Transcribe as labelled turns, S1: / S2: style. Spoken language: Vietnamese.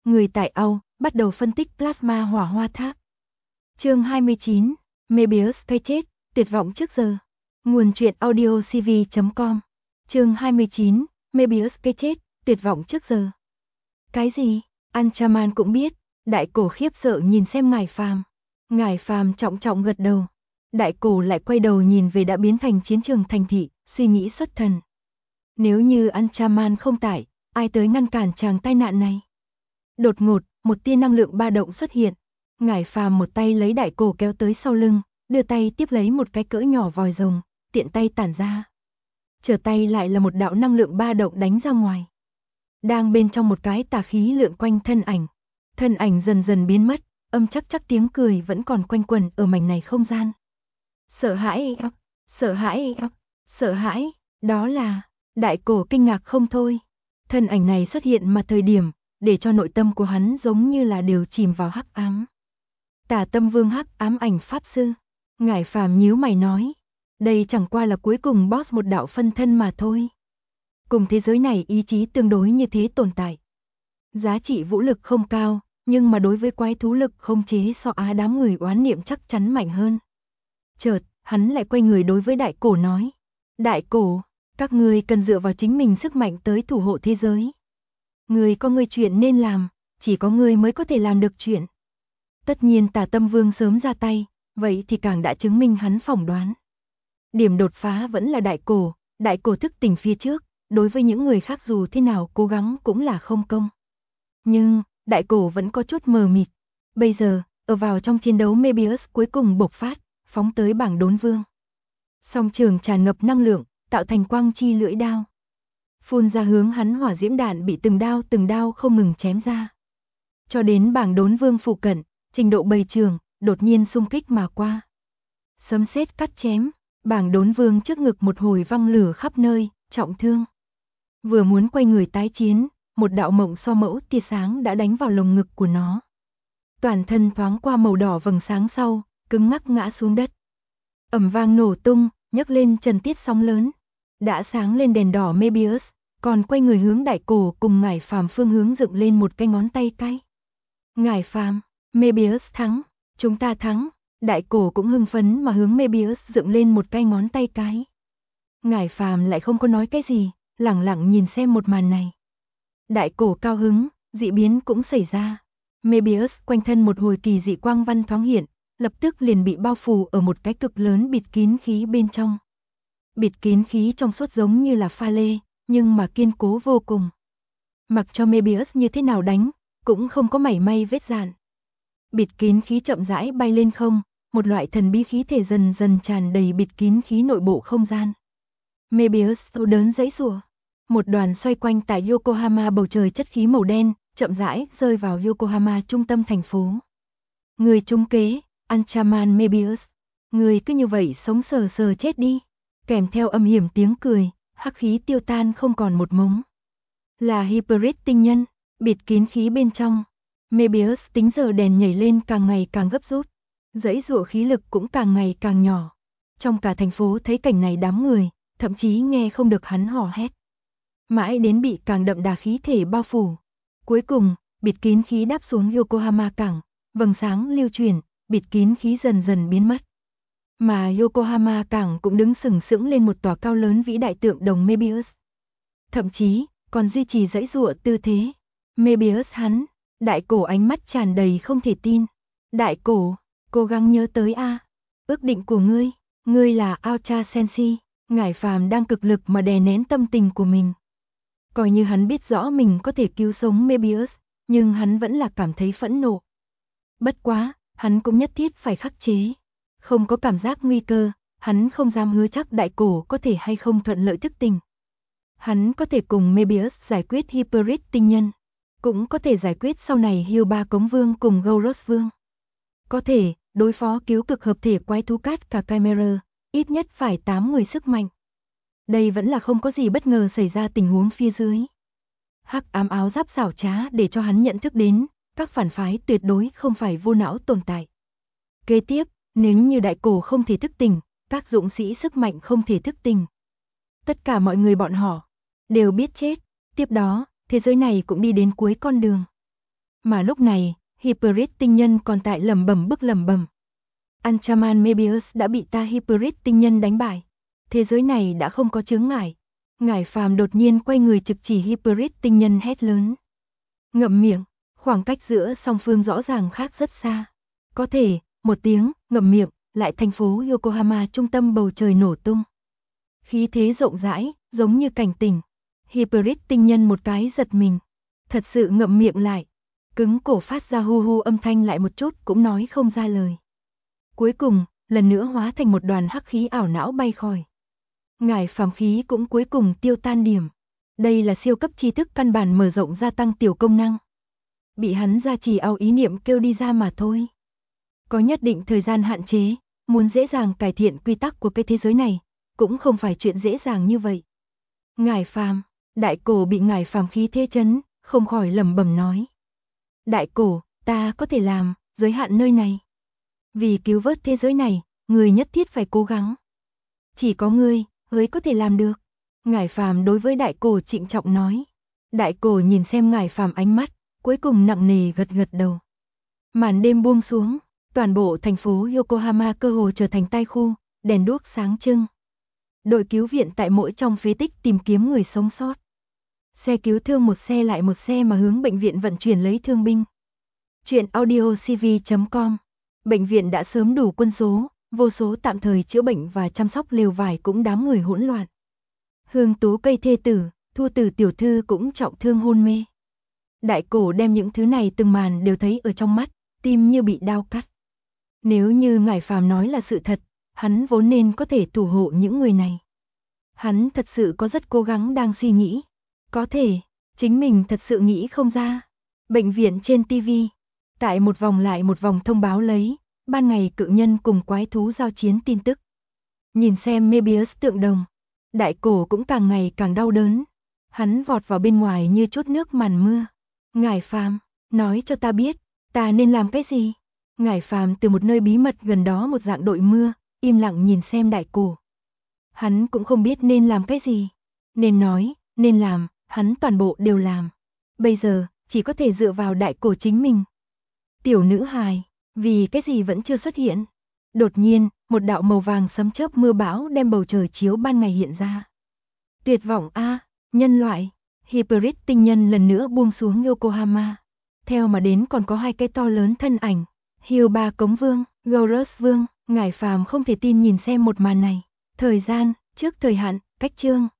S1: Người tại Âu bắt đầu phân tích plasma hỏa hoa tháp. Chương 29, Mebius cái chết, tuyệt vọng trước giờ. Nguồn truyện audio cv.com. Chương 29, Mebius cái chết, tuyệt vọng trước giờ. Cái gì? Anchaman cũng biết. Đại cổ khiếp sợ nhìn xem Ngải Phàm. Ngải Phàm trọng trọng gật đầu. Đại cổ lại quay đầu nhìn về đã biến thành chiến trường thành thị, suy nghĩ xuất thần. Nếu như Anchaman không tại, ai tới ngăn cản chàng tai nạn này? Đột ngột, một tia năng lượng ba động xuất hiện. Ngải Phàm một tay lấy đại cổ kéo tới sau lưng, đưa tay tiếp lấy một cái cỡ nhỏ vòi rồng, tiện tay tản ra. Trở tay lại là một đạo năng lượng ba động đánh ra ngoài. Đang bên trong một cái tà khí lượn quanh thân ảnh. Thân ảnh dần dần biến mất, âm chắc chắc tiếng cười vẫn còn quanh quẩn ở mảnh này không gian. Sợ hãi, sợ hãi, sợ hãi, đó là... Đại cổ kinh ngạc không thôi. Thân ảnh này xuất hiện mà thời điểm, để cho nội tâm của hắn giống như là đều chìm vào hắc ám. Tà Tâm Vương hắc ám ảnh pháp sư. Ngải Phàm nhíu mày nói, đây chẳng qua là cuối cùng boss một đạo phân thân mà thôi. Cùng thế giới này ý chí tương đối như thế tồn tại. Giá trị vũ lực không cao, nhưng mà đối với quái thú lực không chế so đám người oán niệm chắc chắn mạnh hơn. Chợt, hắn lại quay người đối với đại cổ nói, đại cổ, các ngươi cần dựa vào chính mình sức mạnh tới thủ hộ thế giới. Ngươi có ngươi chuyện nên làm, chỉ có ngươi mới có thể làm được chuyện. Tất nhiên Tà Tâm Vương sớm ra tay, vậy thì càng đã chứng minh hắn phỏng đoán. Điểm đột phá vẫn là đại cổ thức tỉnh phía trước, đối với những người khác dù thế nào cố gắng cũng là không công. Nhưng, đại cổ vẫn có chút mờ mịt. Bây giờ, ở vào trong chiến đấu Mebius cuối cùng bộc phát, phóng tới bảng đốn vương. Song trường tràn ngập năng lượng, tạo thành quang chi lưỡi đao. Phun ra hướng hắn hỏa diễm đạn bị từng đao không ngừng chém ra. Cho đến bảng đốn vương phụ cận, trình độ bầy trường, đột nhiên xung kích mà qua. Sấm sét cắt chém, bảng đốn vương trước ngực một hồi văng lửa khắp nơi, trọng thương. Vừa muốn quay người tái chiến, một đạo mộng so mẫu tia sáng đã đánh vào lồng ngực của nó. Toàn thân thoáng qua màu đỏ vầng sáng sau, cứng ngắc ngã xuống đất. Ầm vang nổ tung, nhấc lên trần tiết sóng lớn. Đã sáng lên đèn đỏ Mebius, còn quay người hướng đại cổ cùng Ngải Phàm phương hướng dựng lên một cái ngón tay cái. Ngải Phàm, Mebius thắng, chúng ta thắng. Đại cổ cũng hưng phấn mà hướng Mebius dựng lên một cái ngón tay cái. Ngải Phàm lại không có nói cái gì, lẳng lặng nhìn xem một màn này. Đại cổ cao hứng, dị biến cũng xảy ra. Mebius quanh thân một hồi kỳ dị quang văn thoáng hiện, lập tức liền bị bao phủ ở một cái cực lớn bịt kín khí bên trong. Bịt kín khí trong suốt giống như là pha lê, nhưng mà kiên cố vô cùng. Mặc cho Mebius như thế nào đánh, cũng không có mảy may vết dạn. Bịt kín khí chậm rãi bay lên không, một loại thần bí khí thể dần dần tràn đầy bịt kín khí nội bộ không gian. Mebius đau đớn giãy giụa. Một đoàn xoay quanh tại Yokohama bầu trời chất khí màu đen, chậm rãi rơi vào Yokohama trung tâm thành phố. Người trúng kế, Anchaman Mebius. Người cứ như vậy sống sờ sờ chết đi. Kèm theo âm hiểm tiếng cười, hắc khí tiêu tan không còn một mống. Là Hybrid tinh nhân, bịt kín khí bên trong. Mebius tính giờ đèn nhảy lên càng ngày càng gấp rút. Dãy giụa khí lực cũng càng ngày càng nhỏ. Trong cả thành phố thấy cảnh này đám người, thậm chí nghe không được hắn hò hét. Mãi đến bị càng đậm đà khí thể bao phủ. Cuối cùng, bịt kín khí đáp xuống Yokohama cảng, vầng sáng lưu chuyển, bịt kín khí dần dần biến mất. Mà Yokohama cảng cũng đứng sừng sững lên một tòa cao lớn vĩ đại tượng đồng Mebius. Thậm chí, còn duy trì dãy giụa tư thế. Mebius hắn, đại cổ ánh mắt tràn đầy không thể tin. Đại cổ, cố gắng nhớ tới ước định của ngươi là Ultra Sensi. Ngải Phàm đang cực lực mà đè nén tâm tình của mình. Coi như hắn biết rõ mình có thể cứu sống Mebius, nhưng hắn vẫn là cảm thấy phẫn nộ. Bất quá, hắn cũng nhất thiết phải khắc chế. Không có cảm giác nguy cơ, hắn không dám hứa chắc đại cổ có thể hay không thuận lợi thức tỉnh. Hắn có thể cùng Mebius giải quyết Hybrid tinh nhân, cũng có thể giải quyết sau này Hiêu Ba Cống Vương cùng Gouros Vương. Có thể, đối phó cứu cực hợp thể quái thú cát cả Chimera, ít nhất phải 8 người sức mạnh. Đây vẫn là không có gì bất ngờ xảy ra tình huống phía dưới. Hắc ám áo giáp xảo trá để cho hắn nhận thức đến, các phản phái tuyệt đối không phải vô não tồn tại. Kế tiếp, nếu như đại cổ không thể thức tỉnh, các dũng sĩ sức mạnh không thể thức tỉnh. Tất cả mọi người bọn họ đều biết chết, tiếp đó, thế giới này cũng đi đến cuối con đường. Mà lúc này, Hybrid tinh nhân còn tại lẩm bẩm. Ultraman Mebius đã bị ta Hybrid tinh nhân đánh bại. Thế giới này đã không có chướng ngại. Ngải Phàm đột nhiên quay người trực chỉ Hybrid tinh nhân hét lớn. Ngậm miệng, khoảng cách giữa song phương rõ ràng khác rất xa. Có thể, một tiếng, ngậm miệng, lại thành phố Yokohama trung tâm bầu trời nổ tung. Khí thế rộng rãi, giống như cảnh tỉnh. Hybrid tinh nhân một cái giật mình. Thật sự ngậm miệng lại. Cứng cổ phát ra hu hu âm thanh lại một chút cũng nói không ra lời. Cuối cùng, lần nữa hóa thành một đoàn hắc khí ảo não bay khỏi. Ngải Phàm khí cũng cuối cùng tiêu tan điểm. Đây là siêu cấp tri thức căn bản mở rộng gia tăng tiểu công năng. Bị hắn gia trì ao ý niệm kêu đi ra mà thôi. Có nhất định thời gian hạn chế, muốn dễ dàng cải thiện quy tắc của cái thế giới này, cũng không phải chuyện dễ dàng như vậy. Ngải Phàm, Đại Cổ bị Ngải Phàm khí thế chấn, không khỏi lẩm bẩm nói. Đại Cổ, ta có thể làm, giới hạn nơi này. Vì cứu vớt thế giới này, người nhất thiết phải cố gắng. Chỉ có ngươi mới có thể làm được. Ngải Phàm đối với Đại Cổ trịnh trọng nói. Đại Cổ nhìn xem Ngải Phàm ánh mắt, cuối cùng nặng nề gật gật đầu. Màn đêm buông xuống, toàn bộ thành phố Yokohama cơ hồ trở thành tai khu, đèn đuốc sáng trưng. Đội cứu viện tại mỗi trong phế tích tìm kiếm người sống sót. Xe cứu thương một xe lại một xe mà hướng bệnh viện vận chuyển lấy thương binh. Chuyện audiocv.com. Bệnh viện đã sớm đủ quân số, vô số tạm thời chữa bệnh và chăm sóc lều vải cũng đám người hỗn loạn. Hương Tú Cây thê tử, Thu Tử tiểu thư cũng trọng thương hôn mê. Đại Cổ đem những thứ này từng màn đều thấy ở trong mắt, tim như bị đao cắt. Nếu như Ngải Phàm nói là sự thật, hắn vốn nên có thể thủ hộ những người này. Hắn thật sự có rất cố gắng đang suy nghĩ. Có thể, chính mình thật sự nghĩ không ra. Bệnh viện trên TV, tại một vòng lại một vòng thông báo lấy, ban ngày cự nhân cùng quái thú giao chiến tin tức. Nhìn xem Mebius tượng đồng, Đại Cổ cũng càng ngày càng đau đớn. Hắn vọt vào bên ngoài như chút nước màn mưa. Ngải Phàm, nói cho ta biết, ta nên làm cái gì? Ngải Phàm từ một nơi bí mật gần đó một dạng đội mưa, im lặng nhìn xem Đại Cổ. Hắn cũng không biết nên làm cái gì. Nên nói, nên làm, hắn toàn bộ đều làm. Bây giờ, chỉ có thể dựa vào Đại Cổ chính mình. Tiểu nữ hài, vì cái gì vẫn chưa xuất hiện? Đột nhiên, một đạo màu vàng sấm chớp mưa bão đem bầu trời chiếu ban ngày hiện ra. Tuyệt vọng a, nhân loại. Hybrid tinh nhân lần nữa buông xuống Yokohama. Theo mà đến còn có hai cái to lớn thân ảnh. Hyuba Cống Vương, Gorus Vương. Ngải Phàm không thể tin nhìn xem một màn này. Thời gian, trước thời hạn, cách chương.